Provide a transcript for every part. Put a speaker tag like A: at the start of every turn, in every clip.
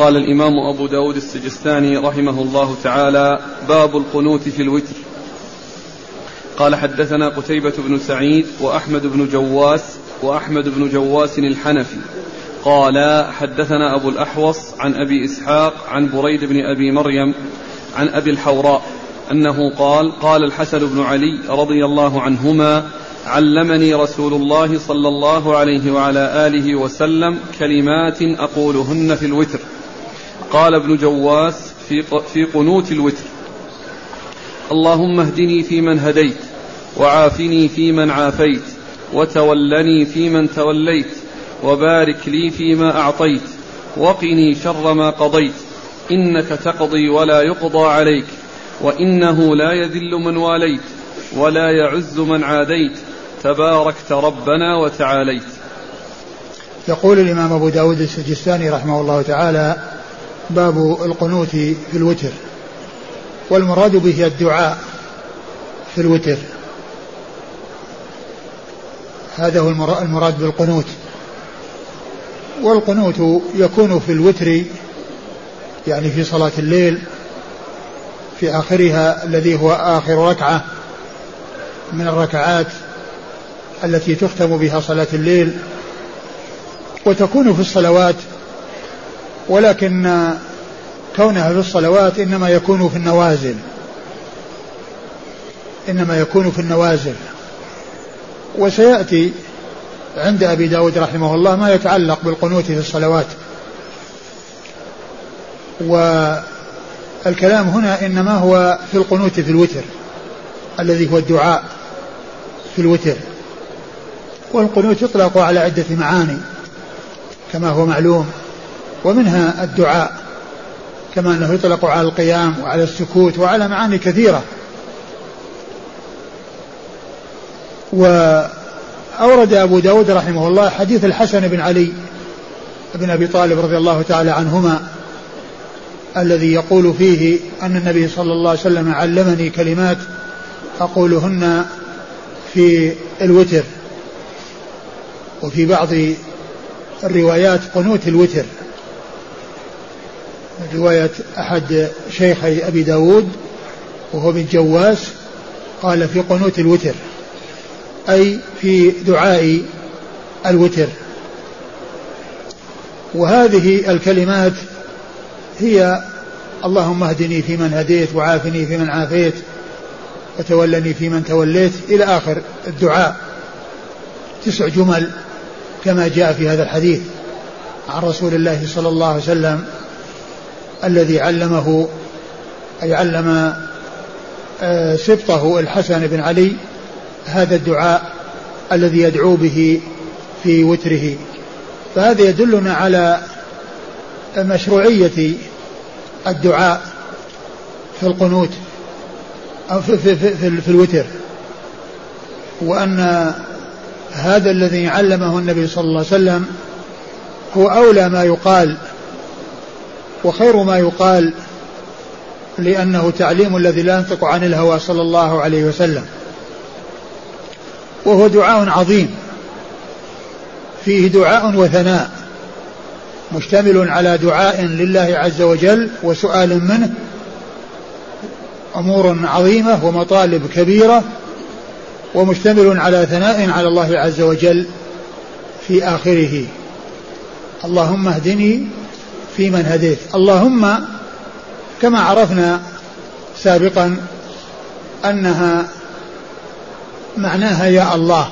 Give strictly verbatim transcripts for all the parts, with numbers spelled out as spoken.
A: قال الإمام أبو داود السجستاني رحمه الله تعالى: باب القنوت في الوتر. قال: حدثنا قتيبة بن سعيد وأحمد بن جواس وأحمد بن جواس الحنفي قال: حدثنا أبو الأحوص عن أبي إسحاق عن بريد بن أبي مريم عن أبي الحوراء أنه قال: قال الحسن بن علي رضي الله عنهما: علمني رسول الله صلى الله عليه وعلى آله وسلم كلمات أقولهن في الوتر. قال ابن جواس في, في قنوت الوتر: اللهم اهدني فيمن هديت، وعافني فيمن عافيت، وتولني فيمن توليت، وبارك لي فيما أعطيت، وقني شر ما قضيت، إنك تقضي ولا يقضى عليك، وإنه لا يذل من واليت ولا يعز من عاديت، تباركت ربنا وتعاليت.
B: يقول الإمام أبو داود السجستاني رحمه الله تعالى: باب القنوت في الوتر. والمراد به الدعاء في الوتر، هذا هو المراد بالقنوت. والقنوت يكون في الوتر يعني في صلاة الليل في آخرها الذي هو آخر ركعة من الركعات التي تختم بها صلاة الليل، وتكون في الصلوات، ولكن كونها في الصلوات إنما يكون في النوازل إنما يكون في النوازل وسيأتي عند أبي داود رحمه الله ما يتعلق بالقنوت في الصلوات. والكلام هنا إنما هو في القنوت في الوتر الذي هو الدعاء في الوتر. والقنوت يطلق على عدة معاني كما هو معلوم، ومنها الدعاء كما أنه يطلق على القيام وعلى السكوت وعلى معاني كثيرة. وأورد أبو داود رحمه الله حديث الحسن بن علي بن أبي طالب رضي الله تعالى عنهما الذي يقول فيه أن النبي صلى الله عليه وسلم علمني كلمات أقولهن في الوتر. وفي بعض الروايات قنوت الوتر، رواية أحد شيخي أبي داود وهو بن جواس قال في قنوت الوتر، أي في دعاء الوتر. وهذه الكلمات هي: اللهم اهدني فيمن هديت، وعافني فيمن عافيت، وتولني فيمن توليت، إلى آخر الدعاء، تسع جمل كما جاء في هذا الحديث عن رسول الله صلى الله عليه وسلم الذي علمه أي علم سبطه الحسن بن علي هذا الدعاء الذي يدعو به في وتره. فهذا يدلنا على مشروعية الدعاء في القنوت أو في, في, في, في, في الوتر، وأن هذا الذي علمه النبي صلى الله عليه وسلم هو أولى ما يقال وخير ما يقال، لأنه تعليم الذي لا ينطق عن الهوى صلى الله عليه وسلم. وهو دعاء عظيم فيه دعاء وثناء مشتمل على دعاء لله عز وجل وسؤال منه، أمور عظيمة ومطالب كبيرة، ومشتمل على ثناء على الله عز وجل في آخره: اللهم اهدني فيمن هديت. اللهم كما عرفنا سابقا أنها معناها يا الله،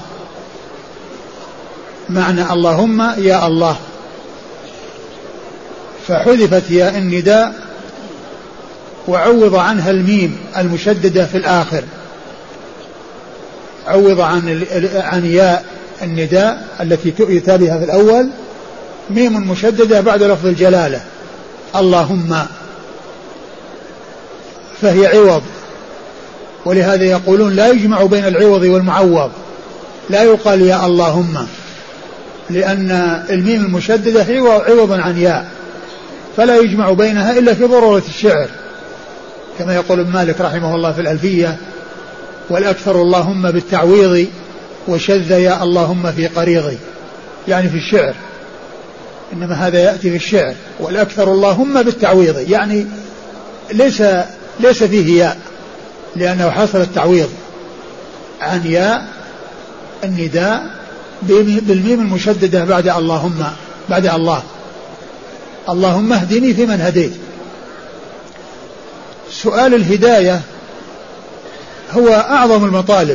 B: معنى اللهم يا الله، فحذفت ياء النداء وعوض عنها الميم المشددة في الآخر، عوض عن عن ياء النداء التي يؤتى بها في الأول ميم مشددة بعد لفظ الجلالة اللهم، فهي عوض. ولهذا يقولون لا يجمع بين العوض والمعوض، لا يقال يا اللهم، لأن الميم المشددة عوض عن ياء، فلا يجمع بينها إلا في ضرورة الشعر، كما يقول ابن مالك رحمه الله في الألفية: والأكثر اللهم بالتعويض، وشذ يا اللهم في قريضي، يعني في الشعر. إنما هذا يأتي في الشعر. والأكثر اللهم بالتعويض، يعني ليس ليس فيه ياء لأنه حصل التعويض عن ياء النداء بالميم المشددة بعد اللهم، بعد الله. اللهم اهدني فيمن هديت. سؤال الهداية هو أعظم المطالب،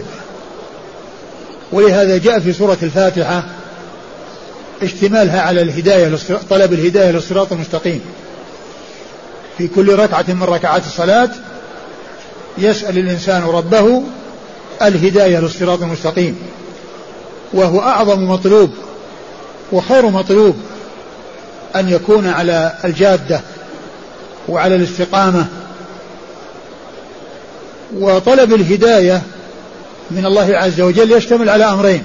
B: ولهذا جاء في سورة الفاتحة اشتمالها على الهداية، طلب الهداية للصراط المستقيم. في كل ركعة من ركعات الصلاة يسأل الإنسان ربه الهداية للصراط المستقيم، وهو أعظم مطلوب وخير مطلوب أن يكون على الجادة وعلى الاستقامة. وطلب الهداية من الله عز وجل يشتمل على أمرين: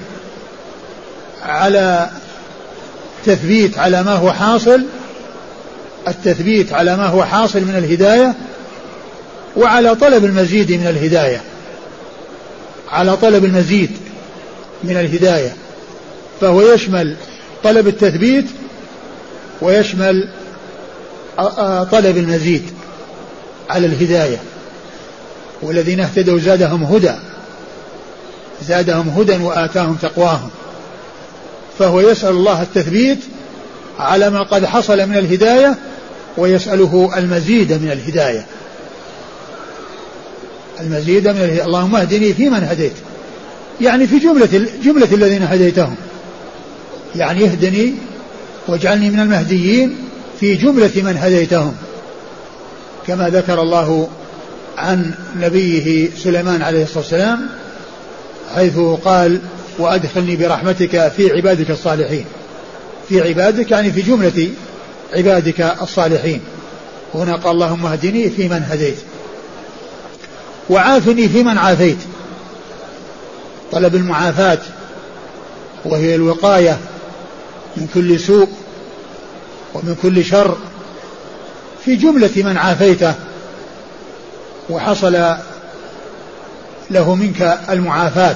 B: على تثبيت على ما هو حاصل، التثبيت على ما هو حاصل من الهداية، وعلى طلب المزيد من الهداية، على طلب المزيد من الهداية. فهو يشمل طلب التثبيت ويشمل طلب المزيد على الهداية. والذين اهتدوا زادهم هدى، زادهم هدى وآتاهم تقواهم. فهو يسأل الله التثبيت على ما قد حصل من الهداية، ويسأله المزيد من الهداية، المزيد من الهداية. اللهم اهدني فيمن هديت، يعني في جملة جملة الذين هديتهم، يعني اهدني واجعلني من المهديين في جملة من هديتهم، كما ذكر الله عن نبيه سليمان عليه الصلاة والسلام حيث قال: وأدخلني برحمتك في عبادك الصالحين. في عبادك يعني في جملة عبادك الصالحين. هنا قال: اللهم اهدني فيمن هديت وعافني فيمن عافيت. طلب المعافاة وهي الوقاية من كل سوء ومن كل شر في جملة من عافيته وحصل له منك المعافاة.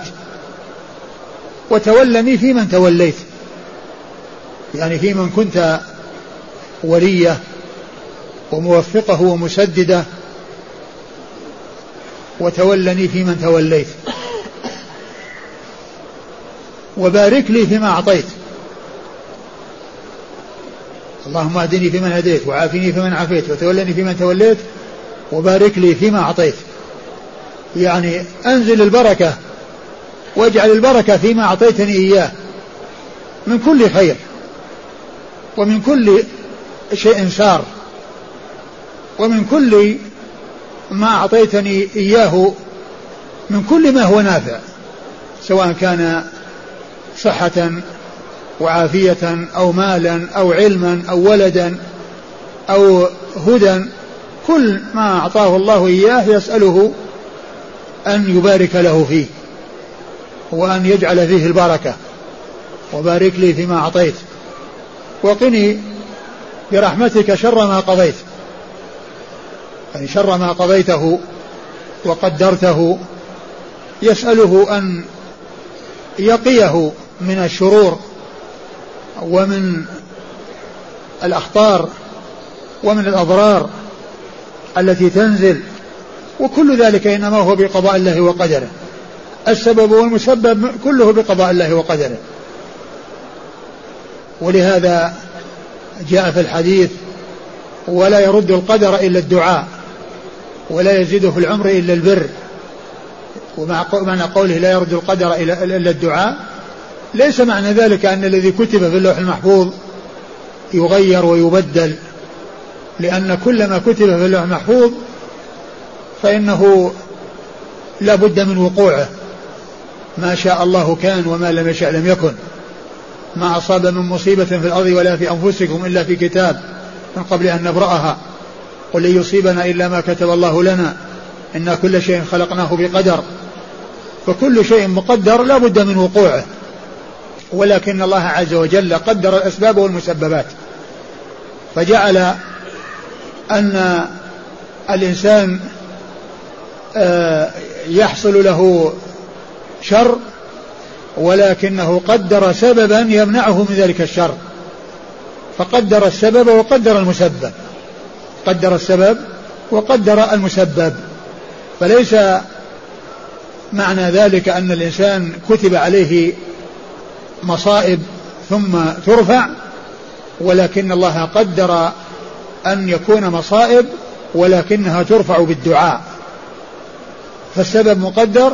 B: وتولني فيمن توليت، يعني في من كنت وليه وموفقه ومسدده. وتولني فيمن توليت وبارك لي فيما أعطيت. اللهم اهدني فيمن هديت وعافني فيمن عافيت وتولني فيمن توليت وبارك لي فيما أعطيت، يعني أنزل البركة واجعل البركة فيما أعطيتني إياه من كل خير ومن كل شيء سار ومن كل ما أعطيتني إياه، من كل ما هو نافع، سواء كان صحة وعافية أو مالا أو علما أو ولدا أو هدى. كل ما أعطاه الله إياه يسأله أن يبارك له فيه وأن يجعل فيه البركة. وبارك لي فيما أعطيت وقني برحمتك شر ما قضيت، يعني شر ما قضيته وقدرته يسأله أن يقيه من الشرور ومن الأخطار ومن الأضرار التي تنزل، وكل ذلك إنما هو بقضاء الله وقدره. السبب والمسبب كله بقضاء الله وقدره. ولهذا جاء في الحديث: ولا يرد القدر إلا الدعاء ولا يزيده في العمر إلا البر. ومعنى قوله لا يرد القدر إلا الدعاء ليس معنى ذلك أن الذي كتب في اللوح المحفوظ يغير ويبدل، لأن كل ما كتب في اللوح المحفوظ فإنه لا بد من وقوعه. ما شاء الله كان وما لم يشاء لم يكن. ما أصاب من مصيبة في الأرض ولا في أنفسكم إلا في كتاب من قبل أن نبرأها قل لن يصيبنا إلا ما كتب الله لنا إن كل شيء خلقناه بقدر. فكل شيء مقدر لا بد من وقوعه، ولكن الله عز وجل قدر الأسباب والمسببات، فجعل أن الإنسان يحصل له شر ولكنه قدر سببا يمنعه من ذلك الشر، فقدر السبب وقدر المسبب، قدر السبب وقدر المسبب. فليس معنى ذلك أن الإنسان كتب عليه مصائب ثم ترفع، ولكن الله قدر أن يكون مصائب ولكنها ترفع بالدعاء، فالسبب مقدر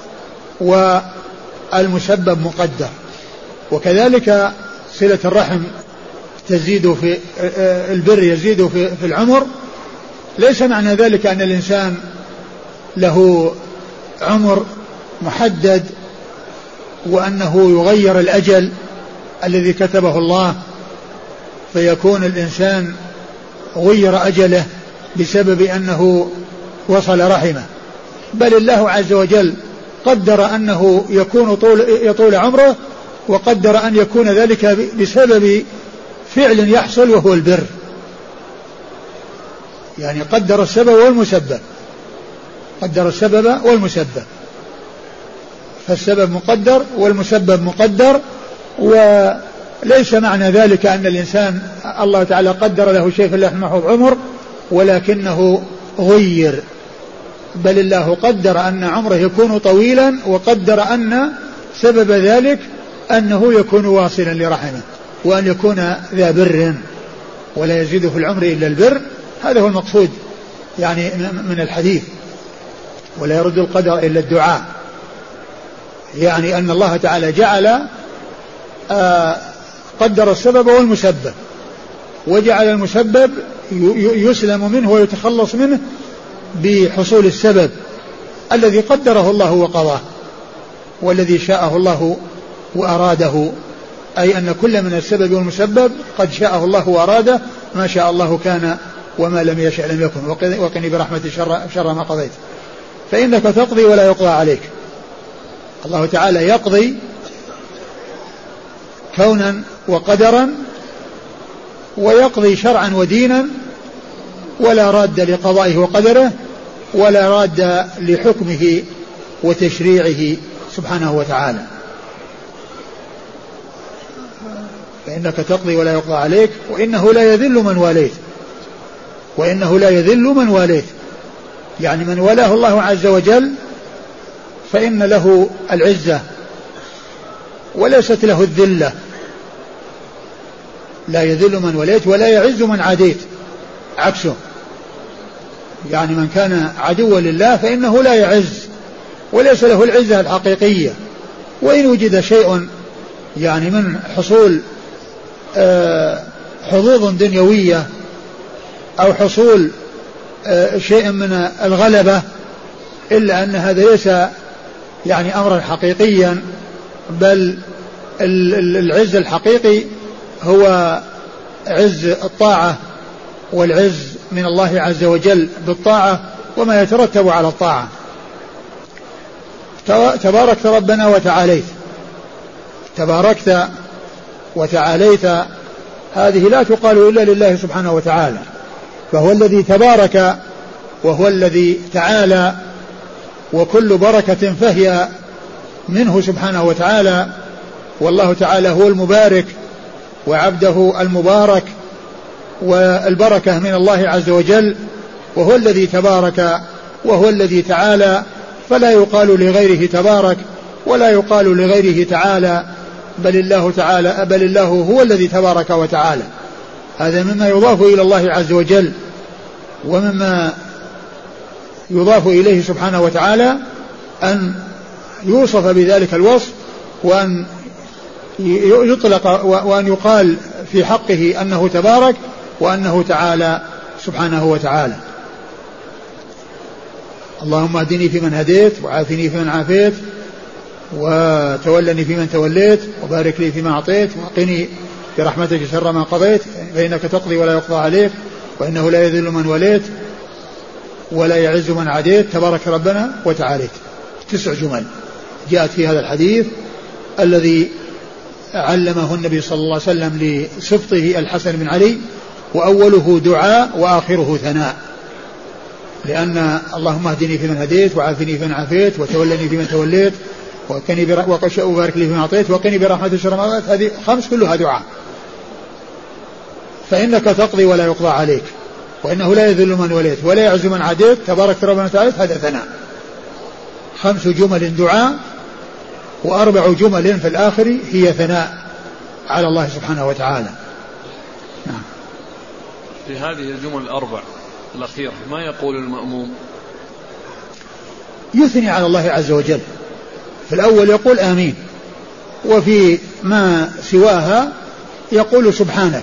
B: والمسبب مقدر. وكذلك صلة الرحم تزيد في البر، يزيد في, في العمر. ليس معنى ذلك أن الإنسان له عمر محدد وأنه يغير الأجل الذي كتبه الله فيكون الإنسان غير أجله بسبب أنه وصل رحمه، بل الله عز وجل قدر أنه يكون طول يطول عمره، وقدر أن يكون ذلك بسبب فعل يحصل وهو البر. يعني قدر السبب والمسبب، قدر السبب والمسبب، فالسبب مقدر والمسبب مقدر. وليس معنى ذلك أن الإنسان الله تعالى قدر له شيء في اللوح المحفوظ عمر ولكنه غير، بل الله قدر أن عمره يكون طويلا، وقدر أن سبب ذلك أنه يكون واصلا لرحمه وأن يكون ذا بر، ولا يزيد في العمر إلا البر. هذا هو المقصود يعني من الحديث. ولا يرد القدر إلا الدعاء، يعني أن الله تعالى جعل آه قدر السبب والمسبب، وجعل المسبب يسلم منه ويتخلص منه بحصول السبب الذي قدره الله وقضاه، والذي شاءه الله وأراده، أي أن كل من السبب والمسبب قد شاءه الله وأراده، ما شاء الله كان وما لم يشأ لم يكن، وقني برحمة شر, شر ما قضيت فإنك تقضي ولا يقضى عليك. الله تعالى يقضي كونا وقدرا، ويقضي شرعا ودينا، ولا راد لقضائه وقدره، ولا راد لحكمه وتشريعه سبحانه وتعالى. فإنك تقضي ولا يقضى عليك، وإنه لا يذل من واليت، وإنه لا يذل من واليت، يعني من ولاه الله عز وجل فإن له العزة وليست له الذلة. لا يذل من وليت ولا يعز من عاديت، عكسه. يعني من كان عدوا لله فإنه لا يعز وليس له العزة الحقيقية. وإن وجد شيء يعني من حصول حظوظ دنيوية أو حصول شيء من الغلبة، إلا أن هذا ليس يعني أمرا حقيقيا، بل العز الحقيقي هو عز الطاعة، والعز من الله عز وجل بالطاعة وما يترتب على الطاعة. تباركت ربنا وتعاليت، تباركت وتعاليت هذه لا تقال إلا لله سبحانه وتعالى، فهو الذي تبارك وهو الذي تعالى، وكل بركة فهي منه سبحانه وتعالى. والله تعالى هو المبارك وعبده المبارك، والبركة من الله عز وجل، وهو الذي تبارك وهو الذي تعالى، فلا يقال لغيره تبارك ولا يقال لغيره تعالى، بل الله تعالى بل الله هو الذي تبارك وتعالى. هذا مما يضاف إلى الله عز وجل، ومما يضاف إليه سبحانه وتعالى أن يوصف بذلك الوصف، وأن يطلق وأن يقال في حقه أنه تبارك وأنه تعالى سبحانه وتعالى. اللهم اهدني فيمن هديت، وعافني فيمن عافيت، وتولني فيمن توليت، وبارك لي فيما أعطيت، وقني برحمتك شر ما قضيت، فإنك تقضي ولا يقضى عليك، وإنه لا يذل من وليت ولا يعز من عاديت، تبارك ربنا وتعاليت. تسع جمل جاءت في هذا الحديث الذي علمه النبي صلى الله عليه وسلم لسبطه الحسن بن علي، وأوله دعاء وآخره ثناء، لأن اللهم اهدني فيمن هديت، وعافني فيمن عافيت، وتولني فيمن توليت، وبارك لي فيما أعطيت، وقني برحمتك شر ما قضيت. هذه خمس كلها دعاء. فإنك تقضي ولا يقضى عليك، وإنه لا يذل من وليت ولا يعز من عاديت، تبارك ربنا وتعالى. هذا ثناء. خمس جمل دعاء وأربع جمل في الآخر هي ثناء على الله سبحانه وتعالى. نعم.
A: في هذه الجمل الأربع الأخيرة ما يقول المأموم؟
B: يثني على الله عز وجل. في الأول يقول آمين، وفي ما سواها يقول سبحانك.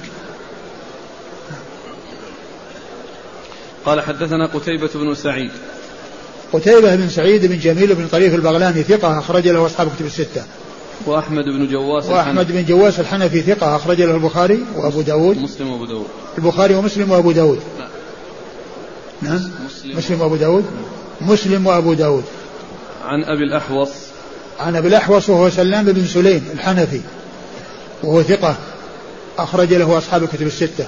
A: قال حدثنا قتيبة بن سعيد.
B: قتيبة بن سعيد بن جميل بن طريف البغلاني ثقة أخرج له أصحاب كتب الستة.
A: وأحمد بن جواس
B: وأحمد بن جواس الحنفي ثقة أخرج له البخاري وأبو داود.
A: مسلم وأبو داود.
B: البخاري ومسلم وأبو داود.
A: لا.
B: نعم. مسلم, مسلم وأبو داود. مسلم وأبو داود.
A: عن أبي الأحوص.
B: عن أبي الأحوص وهو سلام بن سليم الحنفي وهو ثقة أخرج له أصحاب الكتب الستة.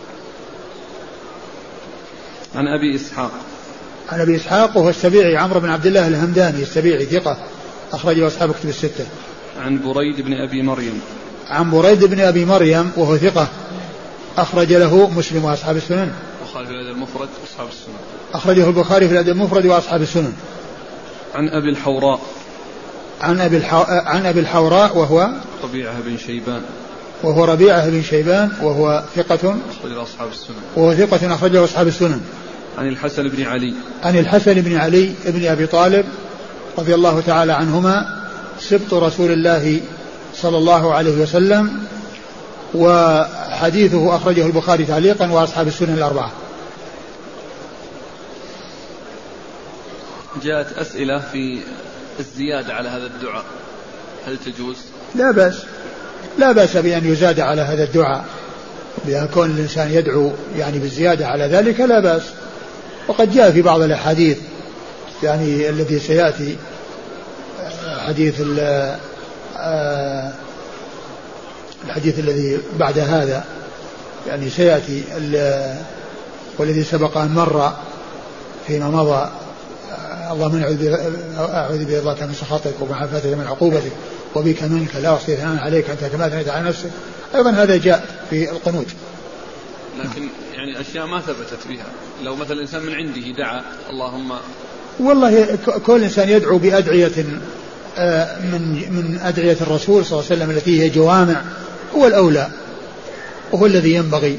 A: عن أبي إسحاق.
B: عن أبي إسحاق وهو السبيعي عمرو بن عبد الله الهمداني السبيعي ثقة أخرج له أصحاب الكتب الستة.
A: عن بريد بن أبي مريم.
B: عن بريد بن أبي مريم وهو ثقة أخرج له مسلم وأصحاب السنن.
A: البخاري في الأدب المفرد وأصحاب السنن.
B: أخرجه البخاري في الأدب المفرد وأصحاب السنن.
A: عن أبي الحوراء.
B: عن أبي الحو... عن أبي الحوراء وهو
A: ربيعة بن شيبان.
B: وهو ربيعة بن شيبان وهو ثقة
A: أخرج له أصحاب السنن.
B: وهو ثقة أخرج له أصحاب السنن.
A: عن الحسن بن علي.
B: عن الحسن بن علي بن أبي طالب رضي الله تعالى عنهما سبط رسول الله صلى الله عليه وسلم، وحديثه أخرجه البخاري تعليقا وأصحاب السنن الأربعة.
A: جاءت أسئلة في الزيادة على هذا الدعاء، هل تجوز؟
B: لا بأس، لا بأس بأن يزاد على هذا الدعاء، بأن كون الإنسان يدعو يعني بالزيادة على ذلك لا بأس. وقد جاء في بعض الأحاديث يعني الذي سيأتي حديث الحديث الذي بعد هذا يعني سيأتي والذي سبق أن مر فيما مضى، اللهم أعوذ برضاك من سخطك ومعافاتك من عقوبتك وبك منك لا أحصي ثناء عليك أنت كما أثنيت على نفسك. أيضا هذا جاء في القنوت.
A: لكن يعني أشياء ما ثبتت بها، لو مثلا الإنسان من عنده دعا اللهم،
B: والله كل إنسان يدعو بأدعية من من أدعية الرسول صلى الله عليه وسلم التي هي جوامع هو الأولى وهو الذي ينبغي.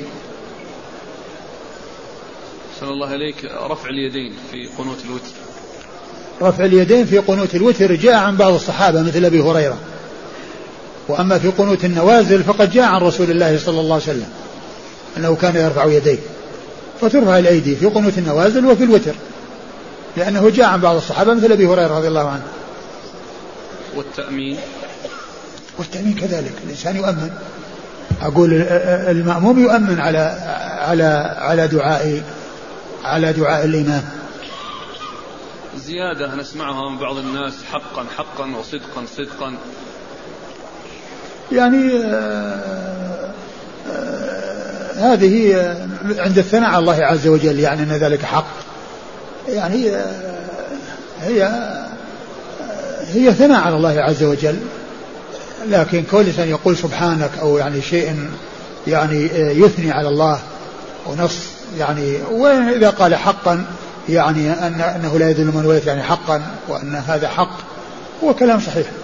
A: صلى الله عليك. رفع اليدين في قنوت الوتر.
B: رفع اليدين في قنوت الوتر جاء عن بعض الصحابة مثل أبي هريرة، وأما في قنوت النوازل فقد جاء عن رسول الله صلى الله عليه وسلم أنه كان يرفع يديه، فترفع الأيدي في قنوت النوازل وفي الوتر، لأنه جاء عن بعض الصحابة مثل أبي هريرة رضي الله عنه.
A: والتأمين.
B: والتأمين كذلك الإنسان يؤمن، أقول المأموم يؤمن على على على دعاء على دعاء الإمام.
A: زيادة نسمعها من بعض الناس حقا حقا وصدقا صدقا،
B: يعني آه آه هذه عند الثناء على الله عز وجل، يعني أن ذلك حق، يعني آه هي آه هي ثناء على الله عز وجل. لكن كل إنسان يقول سبحانك أو يعني شيء يعني يثني على الله ونص يعني، وإذا قال حقا يعني أن أنه لا يذل من وليت يعني حقا، وأن هذا حق هو كلام صحيح.